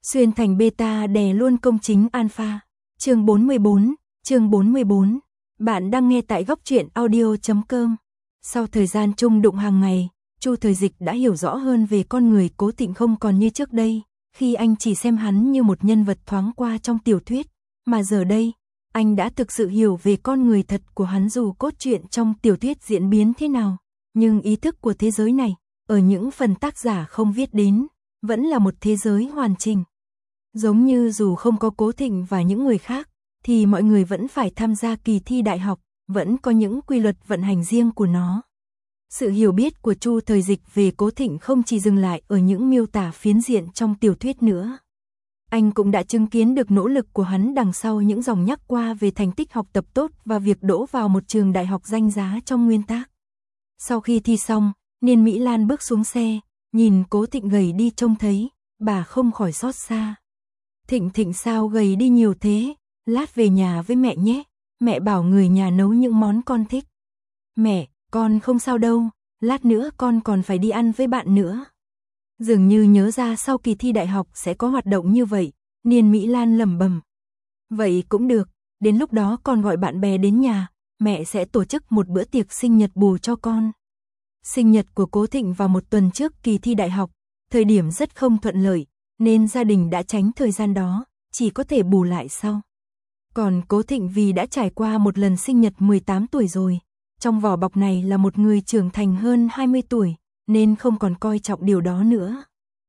Xuyên thành beta đè luôn công chính alpha. Chương 44. Bạn đang nghe tại góc truyện audio.com. Sau thời gian chung đụng hàng ngày, Chu Thời Dịch đã hiểu rõ hơn về con người Cố Thịnh, không còn như trước đây, khi anh chỉ xem hắn như một nhân vật thoáng qua trong tiểu thuyết, mà giờ đây, anh đã thực sự hiểu về con người thật của hắn. Dù cốt truyện trong tiểu thuyết diễn biến thế nào, nhưng ý thức của thế giới này, ở những phần tác giả không viết đến, vẫn là một thế giới hoàn chỉnh. Giống như dù không có Cố Thịnh và những người khác, thì mọi người vẫn phải tham gia kỳ thi đại học, vẫn có những quy luật vận hành riêng của nó. Sự hiểu biết của Chu Thời Dịch về Cố Thịnh không chỉ dừng lại ở những miêu tả phiến diện trong tiểu thuyết nữa. Anh cũng đã chứng kiến được nỗ lực của hắn đằng sau những dòng nhắc qua về thành tích học tập tốt và việc đỗ vào một trường đại học danh giá trong nguyên tác. Sau khi thi xong, Niên Mỹ Lan bước xuống xe, nhìn Cố Thịnh gầy đi trông thấy, bà không khỏi xót xa. Thịnh sao gầy đi nhiều thế, lát về nhà với mẹ nhé, mẹ bảo người nhà nấu những món con thích. Mẹ, con không sao đâu, lát nữa con còn phải đi ăn với bạn nữa. Dường như nhớ ra sau kỳ thi đại học sẽ có hoạt động như vậy, Niên Mỹ Lan lẩm bẩm. Vậy cũng được, đến lúc đó con gọi bạn bè đến nhà, mẹ sẽ tổ chức một bữa tiệc sinh nhật bù cho con. Sinh nhật của Cố Thịnh vào một tuần trước kỳ thi đại học, thời điểm rất không thuận lợi, nên gia đình đã tránh thời gian đó, chỉ có thể bù lại sau. Còn Cố Thịnh vì đã trải qua một lần sinh nhật 18 tuổi rồi, trong vỏ bọc này là một người trưởng thành hơn 20 tuổi, nên không còn coi trọng điều đó nữa.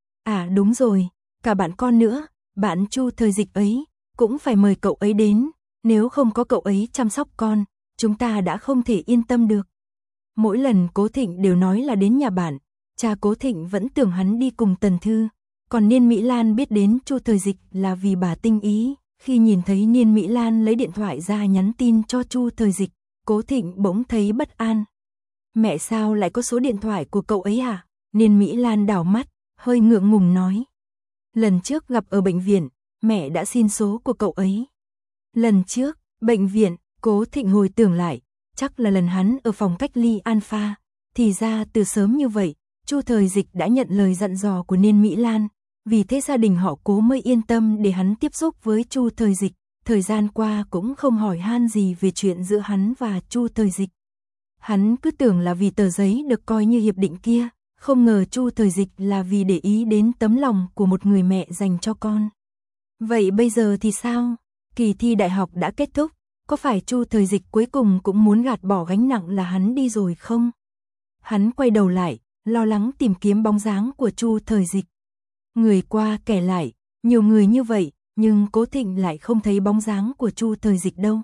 À đúng rồi, cả bạn con nữa, bạn Chu Thời Dịch ấy, cũng phải mời cậu ấy đến, nếu không có cậu ấy chăm sóc con, chúng ta đã không thể yên tâm được. Mỗi lần Cố Thịnh đều nói là đến nhà bạn, cha Cố Thịnh vẫn tưởng hắn đi cùng Tần Thư, còn Niên Mỹ Lan biết đến Chu Thời Dịch là vì bà tinh ý. Khi nhìn thấy Niên Mỹ Lan lấy điện thoại ra nhắn tin cho Chu Thời Dịch, Cố Thịnh bỗng thấy bất an. Mẹ sao lại có số điện thoại của cậu ấy hả? Niên Mỹ Lan đảo mắt, hơi ngượng ngùng nói. Lần trước gặp ở bệnh viện, mẹ đã xin số của cậu ấy. Lần trước, bệnh viện, Cố Thịnh hồi tưởng lại, chắc là lần hắn ở phòng cách ly Alpha. Thì ra từ sớm như vậy, Chu Thời Dịch đã nhận lời dặn dò của Niên Mỹ Lan. Vì thế gia đình họ Cố mới yên tâm để hắn tiếp xúc với Chu Thời Dịch. Thời gian qua cũng không hỏi han gì về chuyện giữa hắn và Chu Thời Dịch. Hắn cứ tưởng là vì tờ giấy được coi như hiệp định kia, không ngờ Chu Thời Dịch là vì để ý đến tấm lòng của một người mẹ dành cho con. Vậy bây giờ thì sao? Kỳ thi đại học đã kết thúc, có phải Chu Thời Dịch cuối cùng cũng muốn gạt bỏ gánh nặng là hắn đi rồi không? Hắn quay đầu lại, lo lắng tìm kiếm bóng dáng của Chu Thời Dịch. Người qua kẻ lại, nhiều người như vậy, nhưng Cố Thịnh lại không thấy bóng dáng của Chu Thời Dịch đâu.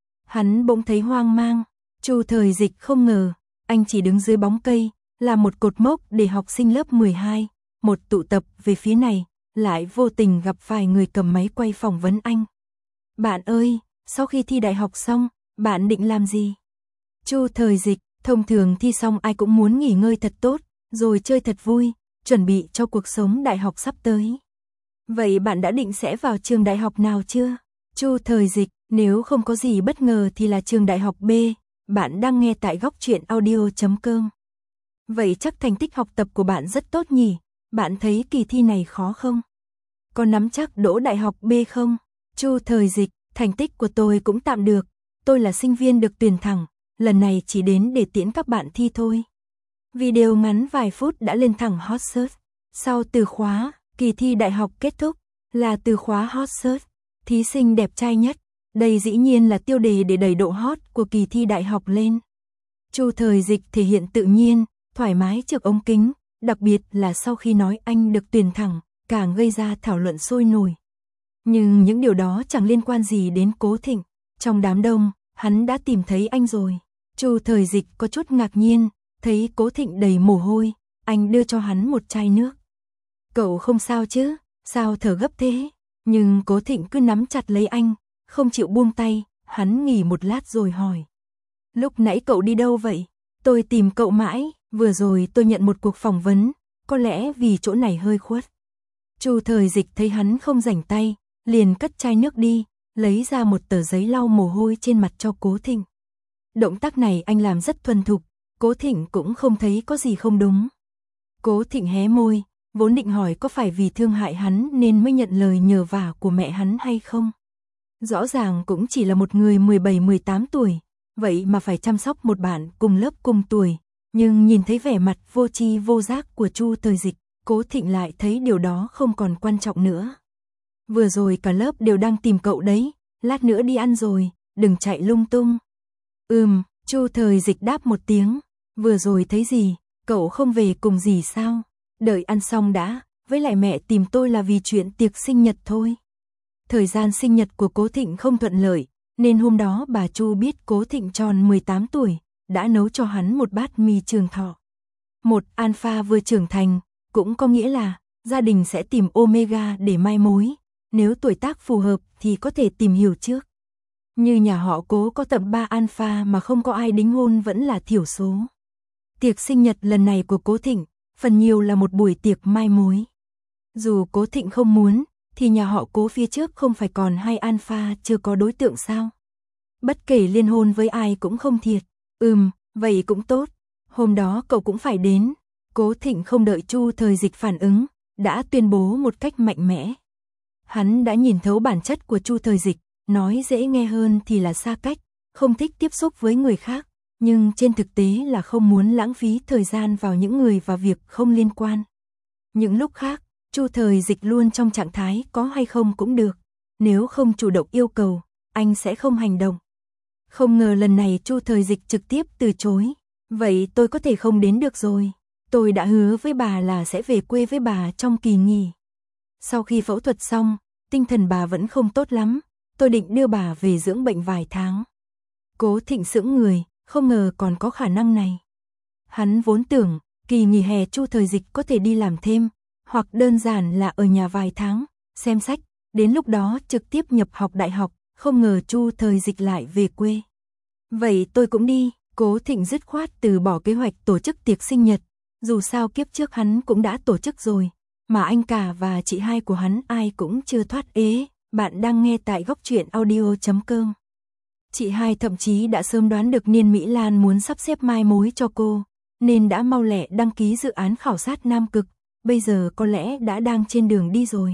Hắn bỗng thấy hoang mang, Chu Thời Dịch không ngờ, anh chỉ đứng dưới bóng cây, là một cột mốc để học sinh lớp 12, một tụ tập về phía này, lại vô tình gặp phải người cầm máy quay phỏng vấn anh. Bạn ơi, sau khi thi đại học xong, bạn định làm gì? Chu Thời Dịch, thông thường thi xong ai cũng muốn nghỉ ngơi thật tốt, rồi chơi thật vui, chuẩn bị cho cuộc sống đại học sắp tới. Vậy bạn đã định sẽ vào trường đại học nào chưa? Chu Thời Dịch, nếu không có gì bất ngờ thì là trường đại học B, bạn đang nghe tại góc truyện audio.com. Vậy chắc thành tích học tập của bạn rất tốt nhỉ? Bạn thấy kỳ thi này khó không? Có nắm chắc đỗ đại học B không? Chu Thời Dịch, thành tích của tôi cũng tạm được, tôi là sinh viên được tuyển thẳng, lần này chỉ đến để tiễn các bạn thi thôi. Video ngắn vài phút đã lên thẳng hot search. Sau từ khóa, kỳ thi đại học kết thúc, là từ khóa hot search, thí sinh đẹp trai nhất. Đây dĩ nhiên là tiêu đề để đẩy độ hot của kỳ thi đại học lên. Chu Thời Dịch thể hiện tự nhiên, thoải mái trước ống kính, đặc biệt là sau khi nói anh được tuyển thẳng, càng gây ra thảo luận sôi nổi. Nhưng những điều đó chẳng liên quan gì đến Cố Thịnh. Trong đám đông, hắn đã tìm thấy anh rồi. Chu Thời Dịch có chút ngạc nhiên, thấy Cố Thịnh đầy mồ hôi, anh đưa cho hắn một chai nước. Cậu không sao chứ, sao thở gấp thế? Nhưng Cố Thịnh cứ nắm chặt lấy anh, không chịu buông tay, hắn nghỉ một lát rồi hỏi. Lúc nãy cậu đi đâu vậy? Tôi tìm cậu mãi, vừa rồi tôi nhận một cuộc phỏng vấn, có lẽ vì chỗ này hơi khuất. Chu Thời Dịch thấy hắn không rảnh tay, liền cất chai nước đi, lấy ra một tờ giấy lau mồ hôi trên mặt cho Cố Thịnh. Động tác này anh làm rất thuần thục, Cố Thịnh cũng không thấy có gì không đúng. Cố Thịnh hé môi, vốn định hỏi có phải vì thương hại hắn nên mới nhận lời nhờ vả của mẹ hắn hay không. Rõ ràng cũng chỉ là một người 17-18 tuổi, vậy mà phải chăm sóc một bạn cùng lớp cùng tuổi, nhưng nhìn thấy vẻ mặt vô tri vô giác của Chu Thời Dịch, Cố Thịnh lại thấy điều đó không còn quan trọng nữa. Vừa rồi cả lớp đều đang tìm cậu đấy, lát nữa đi ăn rồi, đừng chạy lung tung. Chu Thời Dịch đáp một tiếng, vừa rồi thấy gì, cậu không về cùng dì sao? Đợi ăn xong đã, với lại mẹ tìm tôi là vì chuyện tiệc sinh nhật thôi. Thời gian sinh nhật của Cố Thịnh không thuận lợi, nên hôm đó bà Chu biết Cố Thịnh tròn 18 tuổi, đã nấu cho hắn một bát mì trường thọ. Một alpha vừa trưởng thành, cũng có nghĩa là gia đình sẽ tìm omega để mai mối, nếu tuổi tác phù hợp thì có thể tìm hiểu trước. Như nhà họ Cố có tận 3 alpha mà không có ai đính hôn vẫn là thiểu số. Tiệc sinh nhật lần này của Cố Thịnh, phần nhiều là một buổi tiệc mai mối. Dù Cố Thịnh không muốn, thì nhà họ Cố phía trước không phải còn 2 alpha chưa có đối tượng sao? Bất kể liên hôn với ai cũng không thiệt. Vậy cũng tốt. Hôm đó cậu cũng phải đến. Cố Thịnh không đợi Chu Thời Dịch phản ứng, đã tuyên bố một cách mạnh mẽ. Hắn đã nhìn thấu bản chất của Chu Thời Dịch, nói dễ nghe hơn thì là xa cách, không thích tiếp xúc với người khác, nhưng trên thực tế là không muốn lãng phí thời gian vào những người và việc không liên quan. Những lúc khác, Chu Thời Dịch luôn trong trạng thái có hay không cũng được, nếu không chủ động yêu cầu, anh sẽ không hành động. Không ngờ lần này Chu Thời Dịch trực tiếp từ chối, vậy tôi có thể không đến được rồi. Tôi đã hứa với bà là sẽ về quê với bà trong kỳ nghỉ. Sau khi phẫu thuật xong, tinh thần bà vẫn không tốt lắm, tôi định đưa bà về dưỡng bệnh vài tháng. Cố Thịnh sững người, không ngờ còn có khả năng này. Hắn vốn tưởng, kỳ nghỉ hè Chu Thời Dịch có thể đi làm thêm, hoặc đơn giản là ở nhà vài tháng, xem sách, đến lúc đó trực tiếp nhập học đại học, không ngờ Chu Thời Dịch lại về quê. Vậy tôi cũng đi, Cố Thịnh dứt khoát từ bỏ kế hoạch tổ chức tiệc sinh nhật, dù sao kiếp trước hắn cũng đã tổ chức rồi, mà anh cả và chị hai của hắn ai cũng chưa thoát ế. Bạn đang nghe tại Góc Truyện Audio.com. Chị hai thậm chí đã sớm đoán được Niên Mỹ Lan muốn sắp xếp mai mối cho cô, nên đã mau lẹ đăng ký dự án khảo sát Nam Cực, bây giờ có lẽ đã đang trên đường đi rồi.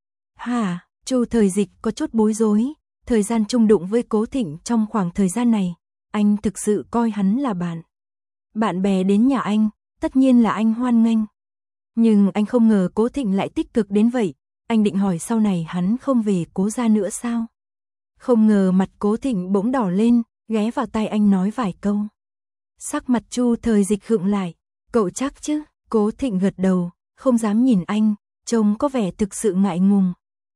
Hả? Chu Thời Dịch có chút bối rối, thời gian chung đụng với Cố Thịnh trong khoảng thời gian này, anh thực sự coi hắn là bạn. Bạn bè đến nhà anh, tất nhiên là anh hoan nghênh. Nhưng anh không ngờ Cố Thịnh lại tích cực đến vậy, anh định hỏi sau này hắn không về Cố gia nữa sao? Không ngờ mặt Cố Thịnh bỗng đỏ lên, ghé vào tai anh nói vài câu. Sắc mặt Chu Thời Dịch khựng lại, cậu chắc chứ? Cố Thịnh gật đầu, không dám nhìn anh, trông có vẻ thực sự ngại ngùng.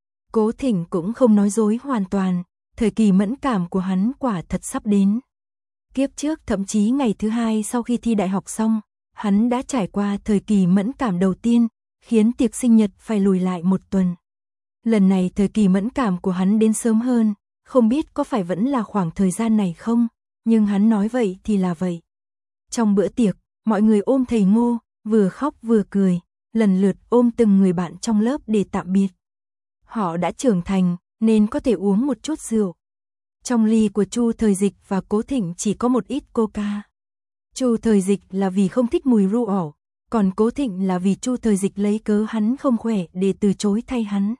Cố Thịnh cũng không nói dối hoàn toàn, thời kỳ mẫn cảm của hắn quả thật sắp đến. Kiếp trước thậm chí ngày thứ hai sau khi thi đại học xong, hắn đã trải qua thời kỳ mẫn cảm đầu tiên, khiến tiệc sinh nhật phải lùi lại một tuần. Lần này thời kỳ mẫn cảm của hắn đến sớm hơn, không biết có phải vẫn là khoảng thời gian này không, nhưng hắn nói vậy thì là vậy. Trong bữa tiệc, mọi người ôm thầy Ngô, vừa khóc vừa cười, lần lượt ôm từng người bạn trong lớp để tạm biệt. Họ đã trưởng thành, nên có thể uống một chút rượu. Trong ly của Chu Thời Dịch và Cố Thịnh chỉ có một ít coca. Chu Thời Dịch là vì không thích mùi rượu, còn Cố Thịnh là vì Chu Thời Dịch lấy cớ hắn không khỏe để từ chối thay hắn.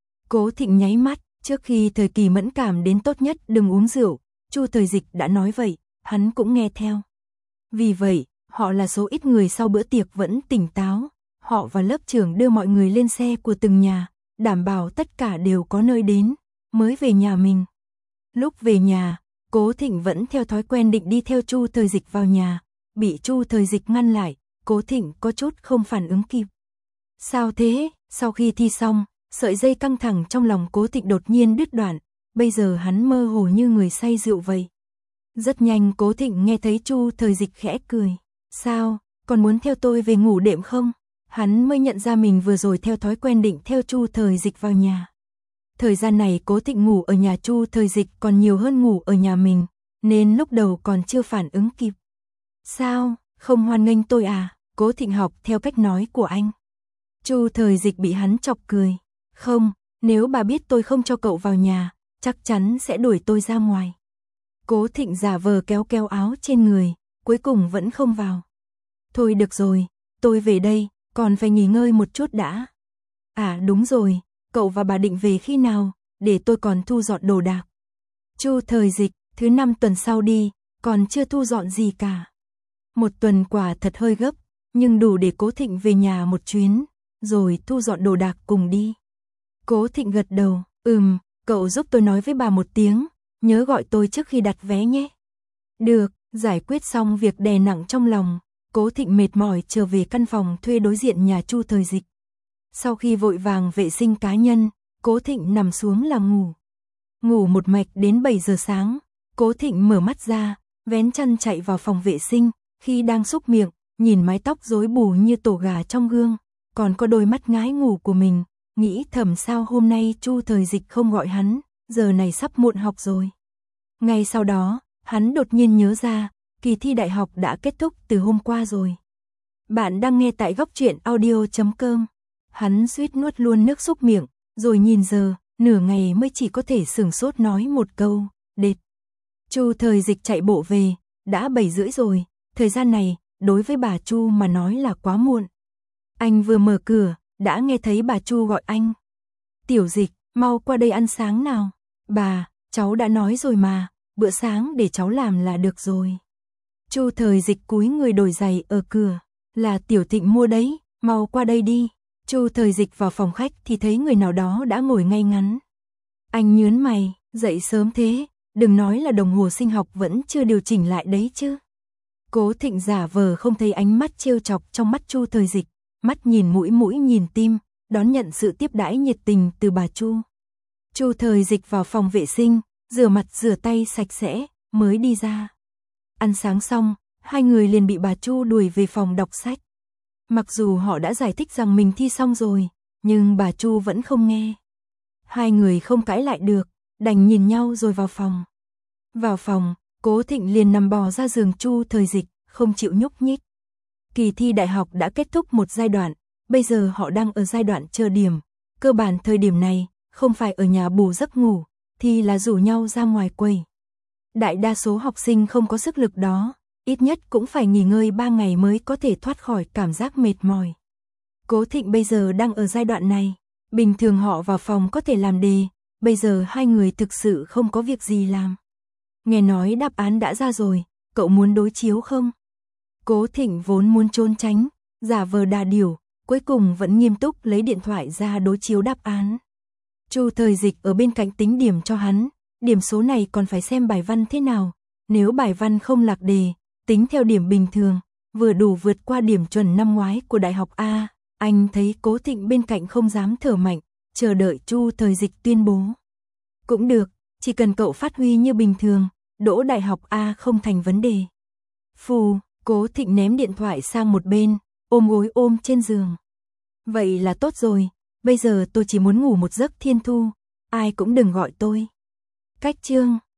Cố Thịnh nháy mắt, trước khi thời kỳ mẫn cảm đến tốt nhất đừng uống rượu, Chu Thời Dịch đã nói vậy, hắn cũng nghe theo. Vì vậy, họ là số ít người sau bữa tiệc vẫn tỉnh táo, họ và lớp trưởng đưa mọi người lên xe của từng nhà, đảm bảo tất cả đều có nơi đến, mới về nhà mình. Lúc về nhà, Cố Thịnh vẫn theo thói quen định đi theo Chu Thời Dịch vào nhà, bị Chu Thời Dịch ngăn lại, Cố Thịnh có chút không phản ứng kịp. Sao thế? Sau khi thi xong, sợi dây căng thẳng trong lòng Cố Thịnh đột nhiên đứt đoạn, bây giờ hắn mơ hồ như người say rượu vậy. Rất nhanh Cố Thịnh nghe thấy Chu Thời Dịch khẽ cười. Sao, còn muốn theo tôi về ngủ đêm không? Hắn mới nhận ra mình vừa rồi theo thói quen định theo Chu Thời Dịch vào nhà. Thời gian này Cố Thịnh ngủ ở nhà Chu Thời Dịch còn nhiều hơn ngủ ở nhà mình, nên lúc đầu còn chưa phản ứng kịp. Sao, không hoan nghênh tôi à? Cố Thịnh học theo cách nói của anh. Chu Thời Dịch bị hắn chọc cười. Không, nếu bà biết tôi không cho cậu vào nhà, chắc chắn sẽ đuổi tôi ra ngoài. Cố Thịnh giả vờ kéo kéo áo trên người, cuối cùng vẫn không vào. Thôi được rồi, tôi về đây, còn phải nghỉ ngơi một chút đã. À đúng rồi, cậu và bà định về khi nào, để tôi còn thu dọn đồ đạc. Chu Thời Dịch, thứ 5 tuần sau đi, còn chưa thu dọn gì cả. Một tuần quả thật hơi gấp, nhưng đủ để Cố Thịnh về nhà một chuyến, rồi thu dọn đồ đạc cùng đi. Cố Thịnh gật đầu, cậu giúp tôi nói với bà một tiếng, nhớ gọi tôi trước khi đặt vé nhé. Được, giải quyết xong việc đè nặng trong lòng, Cố Thịnh mệt mỏi trở về căn phòng thuê đối diện nhà Chu Thời Dịch. Sau khi vội vàng vệ sinh cá nhân, Cố Thịnh nằm xuống là ngủ. Ngủ một mạch đến 7 giờ sáng, Cố Thịnh mở mắt ra, vén chăn chạy vào phòng vệ sinh, khi đang súc miệng, nhìn mái tóc rối bù như tổ gà trong gương, còn có đôi mắt ngái ngủ của mình, nghĩ thầm sao hôm nay Chu Thời Dịch không gọi hắn, giờ này sắp muộn học rồi. Ngay sau đó, hắn đột nhiên nhớ ra, kỳ thi đại học đã kết thúc từ hôm qua rồi. Bạn đang nghe tại Góc Truyện Audio.com. Hắn suýt nuốt luôn nước súc miệng, rồi nhìn giờ, nửa ngày mới chỉ có thể sửng sốt nói một câu, đệt. Chu Thời Dịch chạy bộ về, đã 7:30 rồi, thời gian này, đối với bà Chu mà nói là quá muộn. Anh vừa mở cửa, đã nghe thấy bà Chu gọi anh. Tiểu Dịch, mau qua đây ăn sáng nào. Bà, cháu đã nói rồi mà, bữa sáng để cháu làm là được rồi. Chu Thời Dịch cúi người đổi giày ở cửa, là Tiểu Thịnh mua đấy, mau qua đây đi. Chu Thời Dịch vào phòng khách thì thấy người nào đó đã ngồi ngay ngắn. Anh nhướng mày, dậy sớm thế, đừng nói là đồng hồ sinh học vẫn chưa điều chỉnh lại đấy chứ. Cố Thịnh giả vờ không thấy ánh mắt trêu chọc trong mắt Chu Thời Dịch, mắt nhìn mũi mũi nhìn tim, đón nhận sự tiếp đãi nhiệt tình từ bà Chu. Chu Thời Dịch vào phòng vệ sinh, rửa mặt rửa tay sạch sẽ, mới đi ra. Ăn sáng xong, hai người liền bị bà Chu đuổi về phòng đọc sách. Mặc dù họ đã giải thích rằng mình thi xong rồi, nhưng bà Chu vẫn không nghe. Hai người không cãi lại được, đành nhìn nhau rồi vào phòng. Vào phòng, Cố Thịnh liền nằm bò ra giường Chu Thời Dịch, không chịu nhúc nhích. Kỳ thi đại học đã kết thúc một giai đoạn, bây giờ họ đang ở giai đoạn chờ điểm. Cơ bản thời điểm này, không phải ở nhà bù giấc ngủ, thì là rủ nhau ra ngoài quầy. Đại đa số học sinh không có sức lực đó, ít nhất cũng phải nghỉ ngơi 3 ngày mới có thể thoát khỏi cảm giác mệt mỏi. Cố Thịnh bây giờ đang ở giai đoạn này, bình thường họ vào phòng có thể làm đề, bây giờ hai người thực sự không có việc gì làm. Nghe nói đáp án đã ra rồi, cậu muốn đối chiếu không? Cố Thịnh vốn muốn trốn tránh, giả vờ đà điểu, cuối cùng vẫn nghiêm túc lấy điện thoại ra đối chiếu đáp án. Chu Thời Dịch ở bên cạnh tính điểm cho hắn, điểm số này còn phải xem bài văn thế nào, nếu bài văn không lạc đề, tính theo điểm bình thường, vừa đủ vượt qua điểm chuẩn năm ngoái của đại học A. Anh thấy Cố Thịnh bên cạnh không dám thở mạnh, chờ đợi Chu Thời Dịch tuyên bố. Cũng được, chỉ cần cậu phát huy như bình thường, đỗ đại học A không thành vấn đề. Phù, Cố Thịnh ném điện thoại sang một bên, ôm gối ôm trên giường. Vậy là tốt rồi, bây giờ tôi chỉ muốn ngủ một giấc thiên thu, ai cũng đừng gọi tôi. Cách chương